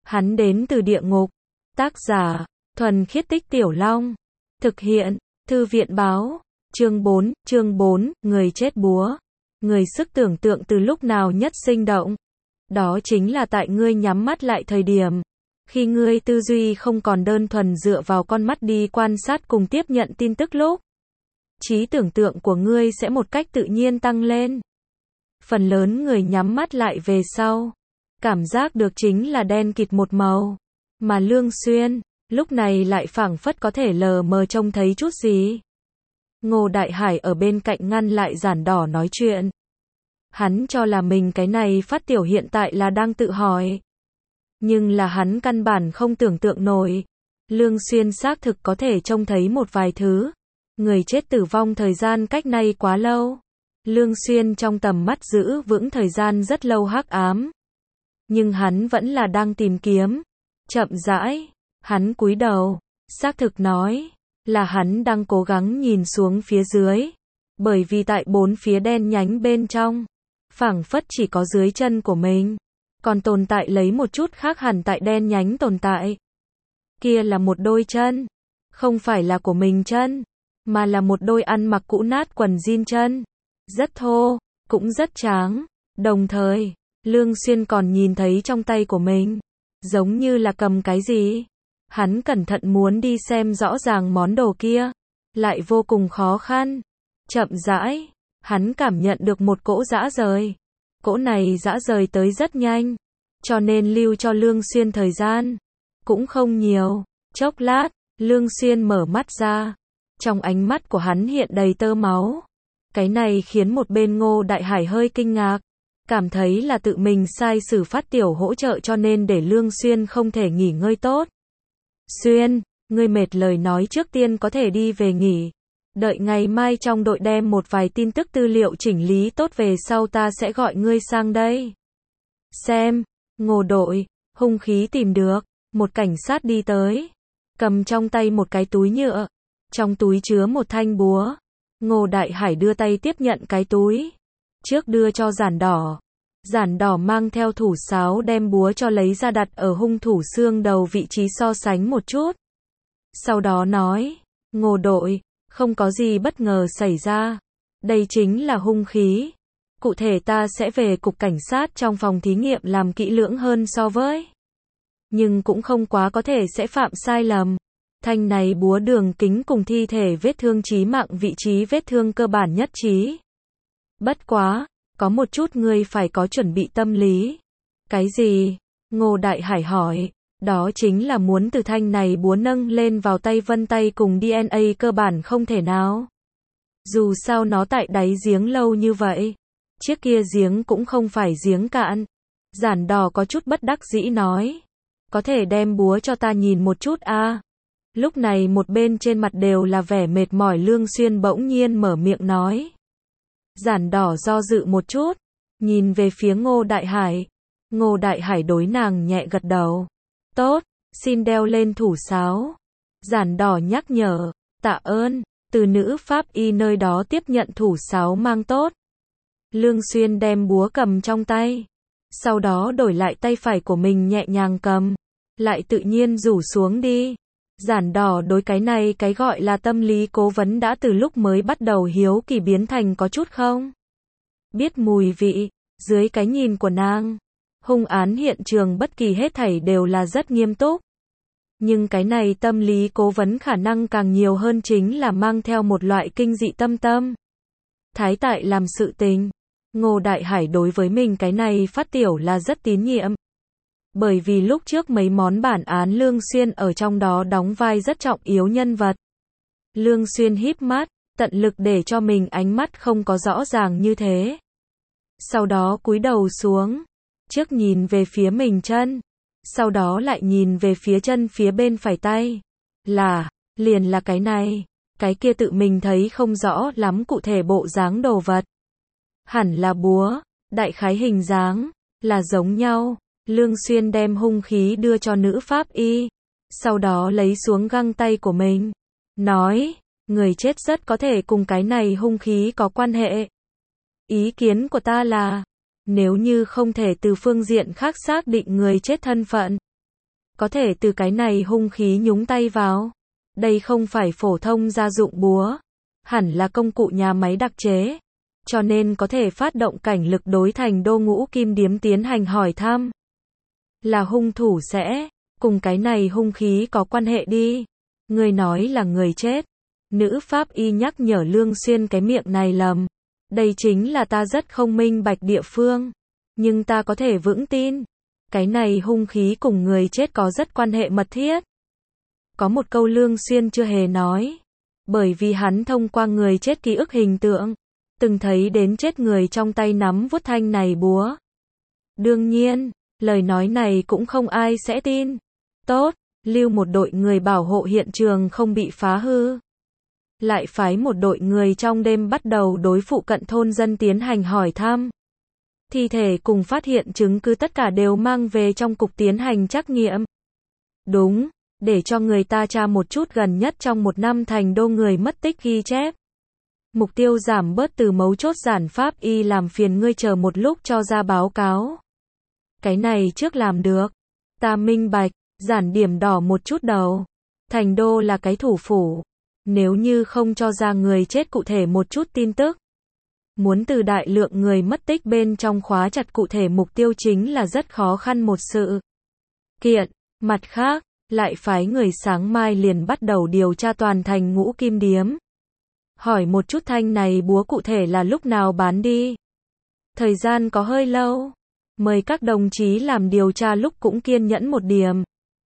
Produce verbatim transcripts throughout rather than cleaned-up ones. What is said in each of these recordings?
Hắn đến từ địa ngục. Tác giả, Thuần Khiết Tích Tiểu Long. Thực hiện, Thư viện báo. Chương bốn, chương bốn, người chết búa. Người sức tưởng tượng từ lúc nào nhất sinh động. Đó chính là tại ngươi nhắm mắt lại thời điểm. Khi ngươi tư duy không còn đơn thuần dựa vào con mắt đi quan sát cùng tiếp nhận tin tức lúc. Trí tưởng tượng của ngươi sẽ một cách tự nhiên tăng lên. Phần lớn người nhắm mắt lại về sau. Cảm giác được chính là đen kịt một màu. Mà Lương Xuyên, lúc này lại phảng phất có thể lờ mờ trông thấy chút gì. Ngô Đại Hải ở bên cạnh ngăn lại Giản Đỏ nói chuyện. Hắn cho là mình cái này phát tiểu hiện tại là đang tự hỏi. Nhưng là hắn căn bản không tưởng tượng nổi. Lương Xuyên xác thực có thể trông thấy một vài thứ. Người chết tử vong thời gian cách nay quá lâu. Lương Xuyên trong tầm mắt giữ vững thời gian rất lâu hắc ám. Nhưng hắn vẫn là đang tìm kiếm. Chậm rãi, hắn cúi đầu, xác thực nói, là hắn đang cố gắng nhìn xuống phía dưới. Bởi vì tại bốn phía đen nhánh bên trong, phảng phất chỉ có dưới chân của mình. Còn tồn tại lấy một chút khác hẳn tại đen nhánh tồn tại. Kia là một đôi chân. Không phải là của mình chân, mà là một đôi ăn mặc cũ nát quần jean chân. Rất thô, cũng rất tráng. Đồng thời, Lương Xuyên còn nhìn thấy trong tay của mình. Giống như là cầm cái gì. Hắn cẩn thận muốn đi xem rõ ràng món đồ kia. Lại vô cùng khó khăn. Chậm rãi, hắn cảm nhận được một cỗ dã rời. Cỗ này dã rời tới rất nhanh. Cho nên lưu cho Lương Xuyên thời gian. Cũng không nhiều. Chốc lát, Lương Xuyên mở mắt ra. Trong ánh mắt của hắn hiện đầy tơ máu. Cái này khiến một bên Ngô Đại Hải hơi kinh ngạc. Cảm thấy là tự mình sai sử phát tiểu hỗ trợ cho nên để Lương Xuyên không thể nghỉ ngơi tốt. Xuyên, ngươi mệt lời nói trước tiên có thể đi về nghỉ. Đợi ngày mai trong đội đem một vài tin tức tư liệu chỉnh lý tốt về sau ta sẽ gọi ngươi sang đây. Xem, Ngô đội, hung khí tìm được. Một cảnh sát đi tới. Cầm trong tay một cái túi nhựa. Trong túi chứa một thanh búa. Ngô Đại Hải đưa tay tiếp nhận cái túi. Trước đưa cho Giản Đỏ. Giản Đỏ mang theo thủ sáo đem búa cho lấy ra đặt ở hung thủ xương đầu vị trí so sánh một chút. Sau đó nói, Ngô đội, không có gì bất ngờ xảy ra. Đây chính là hung khí. Cụ thể ta sẽ về cục cảnh sát trong phòng thí nghiệm làm kỹ lưỡng hơn so với. Nhưng cũng không quá có thể sẽ phạm sai lầm. Thanh này búa đường kính cùng thi thể vết thương chí mạng vị trí vết thương cơ bản nhất trí. Bất quá, có một chút ngươi phải có chuẩn bị tâm lý. Cái gì? Ngô Đại Hải hỏi. Đó chính là muốn từ thanh này búa nâng lên vào tay vân tay cùng đê en a cơ bản không thể nào. Dù sao nó tại đáy giếng lâu như vậy. Chiếc kia giếng cũng không phải giếng cạn. Giản Đỏ có chút bất đắc dĩ nói. Có thể đem búa cho ta nhìn một chút a à? Lúc này một bên trên mặt đều là vẻ mệt mỏi Lương Xuyên bỗng nhiên mở miệng nói. Giản Đỏ do dự một chút, nhìn về phía Ngô Đại Hải. Ngô Đại Hải đối nàng nhẹ gật đầu. Tốt, xin đeo lên thủ sáo. Giản Đỏ nhắc nhở, tạ ơn, từ nữ pháp y nơi đó tiếp nhận thủ sáo mang tốt. Lương Xuyên đem búa cầm trong tay. Sau đó đổi lại tay phải của mình nhẹ nhàng cầm. Lại tự nhiên rủ xuống đi. Giản Đỏ đối cái này cái gọi là tâm lý cố vấn đã từ lúc mới bắt đầu hiếu kỳ biến thành có chút không biết mùi vị. Dưới cái nhìn của nàng, hung án hiện trường bất kỳ hết thảy đều là rất nghiêm túc. Nhưng cái này tâm lý cố vấn khả năng càng nhiều hơn chính là mang theo một loại kinh dị tâm tâm. Thái tại làm sự tình. Ngô Đại Hải đối với mình cái này phát tiểu là rất tín nhiệm. Bởi vì lúc trước mấy món bản án Lương Xuyên ở trong đó đóng vai rất trọng yếu nhân vật. Lương Xuyên híp mắt, tận lực để cho mình ánh mắt không có rõ ràng như thế. Sau đó cúi đầu xuống, trước nhìn về phía mình chân, sau đó lại nhìn về phía chân phía bên phải tay. Là, liền là cái này, cái kia tự mình thấy không rõ lắm cụ thể bộ dáng đồ vật. Hẳn là búa, đại khái hình dáng, là giống nhau. Lương Xuyên đem hung khí đưa cho nữ pháp y. Sau đó lấy xuống găng tay của mình. Nói, người chết rất có thể cùng cái này hung khí có quan hệ. Ý kiến của ta là, nếu như không thể từ phương diện khác xác định người chết thân phận, có thể từ cái này hung khí nhúng tay vào. Đây không phải phổ thông gia dụng búa, hẳn là công cụ nhà máy đặc chế, cho nên có thể phát động cảnh lực đối thành đô ngũ kim điếm tiến hành hỏi thăm. Là hung thủ sẽ, cùng cái này hung khí có quan hệ đi. Người nói là người chết. Nữ pháp y nhắc nhở Lương Xuyên cái miệng này lầm. Đây chính là ta rất không minh bạch địa phương. Nhưng ta có thể vững tin. Cái này hung khí cùng người chết có rất quan hệ mật thiết. Có một câu Lương Xuyên chưa hề nói. Bởi vì hắn thông qua người chết ký ức hình tượng. Từng thấy đến chết người trong tay nắm vuốt thanh này búa. Đương nhiên, lời nói này cũng không ai sẽ tin. Tốt, lưu một đội người bảo hộ hiện trường không bị phá hư. Lại phái một đội người trong đêm bắt đầu đối phụ cận thôn dân tiến hành hỏi thăm. Thi thể cùng phát hiện chứng cứ tất cả đều mang về trong cục tiến hành trắc nghiệm. Đúng, để cho người ta tra một chút gần nhất trong một năm thành đô người mất tích ghi chép. Mục tiêu giảm bớt từ mấu chốt giản pháp y làm phiền ngươi chờ một lúc cho ra báo cáo. Cái này trước làm được. Ta minh bạch, giản điểm đỏ một chút đầu. Thành đô là cái thủ phủ. Nếu như không cho ra người chết cụ thể một chút tin tức. Muốn từ đại lượng người mất tích bên trong khóa chặt cụ thể mục tiêu chính là rất khó khăn một sự kiện. Mặt khác, lại phái người sáng mai liền bắt đầu điều tra toàn thành ngũ kim điếm. Hỏi một chút thanh này búa cụ thể là lúc nào bán đi. Thời gian có hơi lâu. Mời các đồng chí làm điều tra lúc cũng kiên nhẫn một điểm.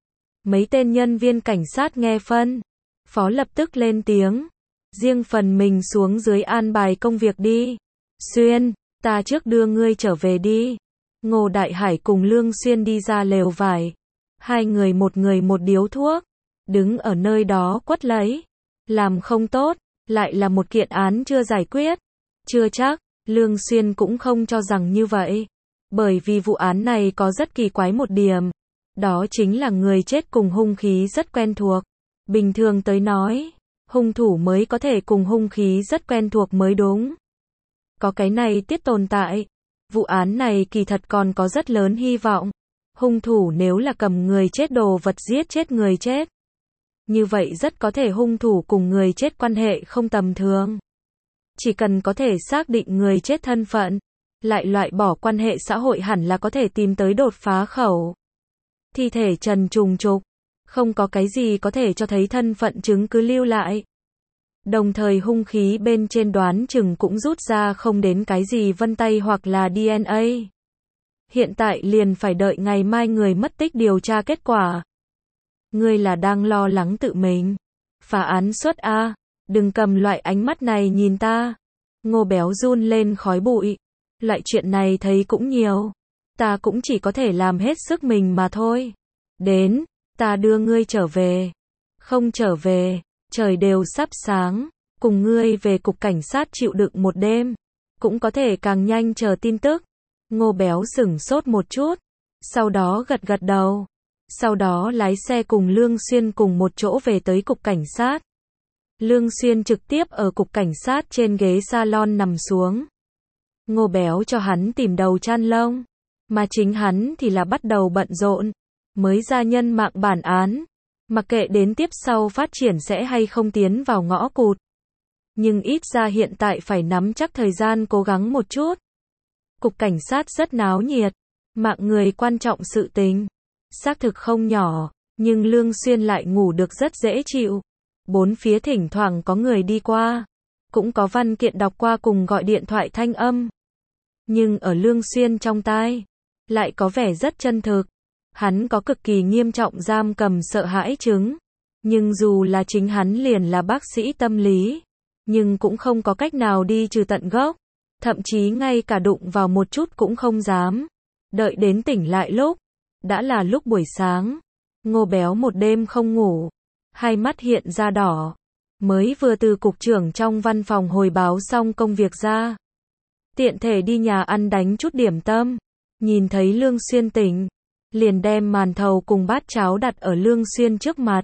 Mấy tên nhân viên cảnh sát nghe phân. Phó lập tức lên tiếng. Riêng phần mình xuống dưới an bài công việc đi. Xuyên, ta trước đưa ngươi trở về đi. Ngô Đại Hải cùng Lương Xuyên đi ra lều vải. Hai người một người một điếu thuốc. Đứng ở nơi đó quất lấy. Làm không tốt, lại là một kiện án chưa giải quyết. Chưa chắc, Lương Xuyên cũng không cho rằng như vậy. Bởi vì vụ án này có rất kỳ quái một điểm. Đó chính là người chết cùng hung khí rất quen thuộc. Bình thường tới nói, hung thủ mới có thể cùng hung khí rất quen thuộc mới đúng. Có cái này tiết tồn tại. Vụ án này kỳ thật còn có rất lớn hy vọng. Hung thủ nếu là cầm người chết đồ vật giết chết người chết. Như vậy rất có thể hung thủ cùng người chết quan hệ không tầm thường. Chỉ cần có thể xác định người chết thân phận, lại loại bỏ quan hệ xã hội hẳn là có thể tìm tới đột phá khẩu. Thi thể trần trùng trục, không có cái gì có thể cho thấy thân phận chứng cứ lưu lại. Đồng thời hung khí bên trên đoán chừng cũng rút ra không đến cái gì vân tay hoặc là đê en a. Hiện tại liền phải đợi ngày mai người mất tích điều tra kết quả. Ngươi là đang lo lắng tự mình. Phá án suất A, đừng cầm loại ánh mắt này nhìn ta. Ngô Béo run lên khói bụi. Loại chuyện này thấy cũng nhiều. Ta cũng chỉ có thể làm hết sức mình mà thôi. Đến, ta đưa ngươi trở về. Không trở về, trời đều sắp sáng. Cùng ngươi về cục cảnh sát chịu đựng một đêm. Cũng có thể càng nhanh chờ tin tức. Ngô Béo sửng sốt một chút. Sau đó gật gật đầu. Sau đó lái xe cùng Lương Xuyên cùng một chỗ về tới cục cảnh sát. Lương Xuyên trực tiếp ở cục cảnh sát trên ghế salon nằm xuống. Ngô Béo cho hắn tìm đầu chăn lông. Mà chính hắn thì là bắt đầu bận rộn. Mới ra nhân mạng bản án. Mặc kệ đến tiếp sau phát triển sẽ hay không tiến vào ngõ cụt. Nhưng ít ra hiện tại phải nắm chắc thời gian cố gắng một chút. Cục cảnh sát rất náo nhiệt. Mạng người quan trọng sự tình. Xác thực không nhỏ, nhưng Lương Xuyên lại ngủ được rất dễ chịu. Bốn phía thỉnh thoảng có người đi qua. Cũng có văn kiện đọc qua cùng gọi điện thoại thanh âm. Nhưng ở Lương Xuyên trong tai, lại có vẻ rất chân thực. Hắn có cực kỳ nghiêm trọng giam cầm sợ hãi chứng. Nhưng dù là chính hắn liền là bác sĩ tâm lý. Nhưng cũng không có cách nào đi trừ tận gốc. Thậm chí ngay cả đụng vào một chút cũng không dám. Đợi đến tỉnh lại lúc. Đã là lúc buổi sáng. Ngô Béo một đêm không ngủ. Hai mắt hiện ra đỏ. Mới vừa từ cục trưởng trong văn phòng hồi báo xong công việc ra. Tiện thể đi nhà ăn đánh chút điểm tâm. Nhìn thấy Lương Xuyên tỉnh. Liền đem màn thầu cùng bát cháo đặt ở Lương Xuyên trước mặt.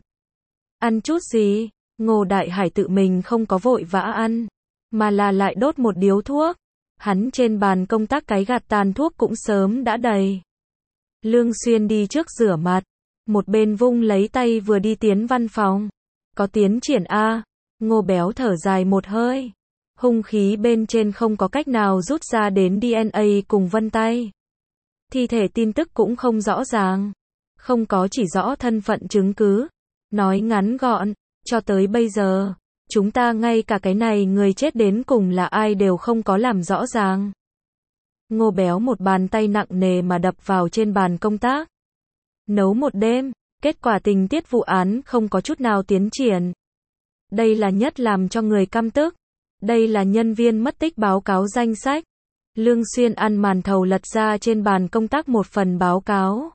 Ăn chút gì? Ngô Đại Hải tự mình không có vội vã ăn. Mà là lại đốt một điếu thuốc. Hắn trên bàn công tác cái gạt tàn thuốc cũng sớm đã đầy. Lương Xuyên đi trước rửa mặt. một bên vung lấy tay vừa đi tiến văn phòng. Có tiến triển a. Ngô Béo thở dài một hơi. Hung khí bên trên không có cách nào rút ra đến đê en a cùng vân tay. Thi thể tin tức cũng không rõ ràng. Không có chỉ rõ thân phận chứng cứ. Nói ngắn gọn, cho tới bây giờ, chúng ta ngay cả cái này người chết đến cùng là ai đều không có làm rõ ràng. Ngô Béo một bàn tay nặng nề mà đập vào trên bàn công tác. Nấu một đêm, kết quả tình tiết vụ án không có chút nào tiến triển. Đây là nhất làm cho người căm tức. Đây là nhân viên mất tích báo cáo danh sách. Lương Xuyên ăn màn thầu lật ra trên bàn công tác một phần báo cáo.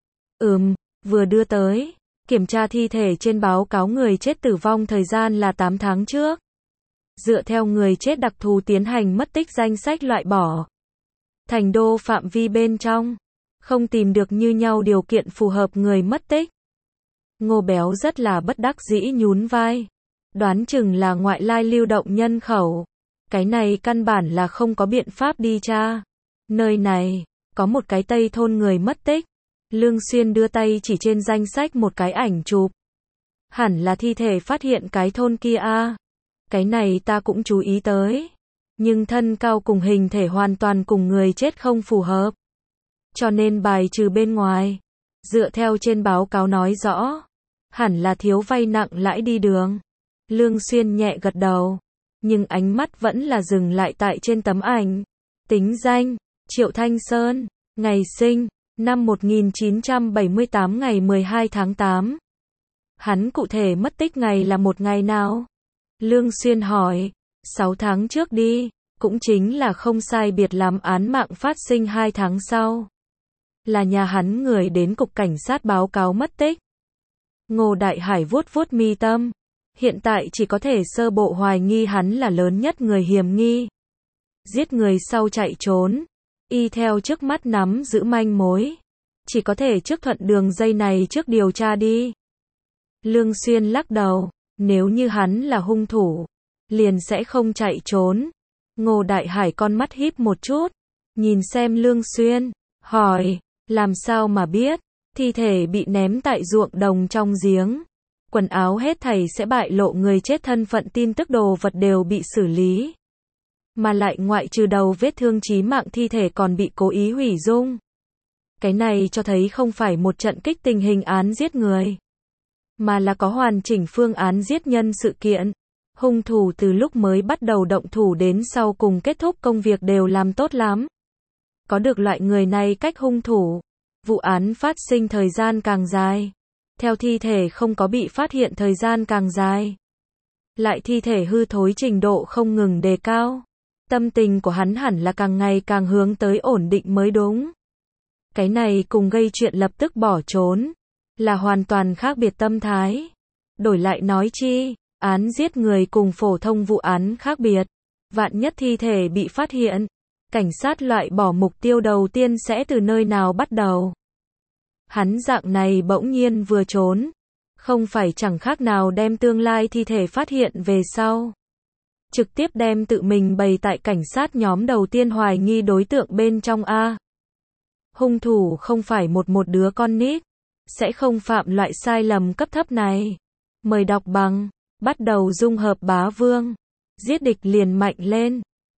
Ừm, vừa đưa tới. Kiểm tra thi thể trên báo cáo người chết tử vong thời gian là tám tháng trước. Dựa theo người chết đặc thù tiến hành mất tích danh sách loại bỏ. Thành đô phạm vi bên trong. Không tìm được như nhau điều kiện phù hợp người mất tích. Ngô Béo rất là bất đắc dĩ nhún vai. Đoán chừng là ngoại lai lưu động nhân khẩu. Cái này căn bản là không có biện pháp đi tra. Nơi này, có một cái Tây thôn người mất tích. Lương Xuyên đưa tay chỉ trên danh sách một cái ảnh chụp. Hẳn là thi thể phát hiện cái thôn kia a. Cái này ta cũng chú ý tới. Nhưng thân cao cùng hình thể hoàn toàn cùng người chết không phù hợp. Cho nên bài trừ bên ngoài. Dựa theo trên báo cáo nói rõ. Hẳn là thiếu vay nặng lãi đi đường. Lương Xuyên nhẹ gật đầu. Nhưng ánh mắt vẫn là dừng lại tại trên tấm ảnh. Tính danh, Triệu Thanh Sơn. Ngày sinh, năm một nghìn chín trăm bảy mươi tám ngày mười hai tháng tám. Hắn cụ thể mất tích ngày là một ngày nào? Lương Xuyên hỏi. sáu tháng trước đi. Cũng chính là không sai biệt lắm án mạng phát sinh hai tháng sau. Là nhà hắn người đến cục cảnh sát báo cáo mất tích. Ngô Đại Hải vuốt vuốt mi tâm. Hiện tại chỉ có thể sơ bộ hoài nghi hắn là lớn nhất người hiểm nghi. Giết người sau chạy trốn. Y theo trước mắt nắm giữ manh mối. Chỉ có thể trước thuận đường dây này trước điều tra đi. Lương Xuyên lắc đầu. Nếu như hắn là hung thủ, liền sẽ không chạy trốn. Ngô Đại Hải con mắt híp một chút. Nhìn xem Lương Xuyên. Hỏi. Làm sao mà biết. Thi thể bị ném tại ruộng đồng trong giếng. Quần áo hết thảy sẽ bại lộ người chết thân phận, tin tức đồ vật đều bị xử lý. Mà lại ngoại trừ đầu vết thương chí mạng, thi thể còn bị cố ý hủy dung. Cái này cho thấy không phải một trận kích tình hình án giết người, mà là có hoàn chỉnh phương án giết nhân sự kiện. Hung thủ từ lúc mới bắt đầu động thủ đến sau cùng kết thúc công việc đều làm tốt lắm. Có được loại người này cách hung thủ, vụ án phát sinh thời gian càng dài. Theo thi thể không có bị phát hiện thời gian càng dài. Lại thi thể hư thối trình độ không ngừng đề cao. Tâm tình của hắn hẳn là càng ngày càng hướng tới ổn định mới đúng. Cái này cùng gây chuyện lập tức bỏ trốn là hoàn toàn khác biệt tâm thái. Đổi lại nói chi, án giết người cùng phổ thông vụ án khác biệt. Vạn nhất thi thể bị phát hiện, cảnh sát loại bỏ mục tiêu đầu tiên sẽ từ nơi nào bắt đầu? Hắn dạng này bỗng nhiên vừa trốn, không phải chẳng khác nào đem tương lai thi thể phát hiện về sau. Trực tiếp đem tự mình bày tại cảnh sát nhóm đầu tiên hoài nghi đối tượng bên trong a. Hung thủ không phải một một đứa con nít, sẽ không phạm loại sai lầm cấp thấp này. Mời đọc bằng, bắt đầu dung hợp bá vương. Giết địch liền mạnh lên.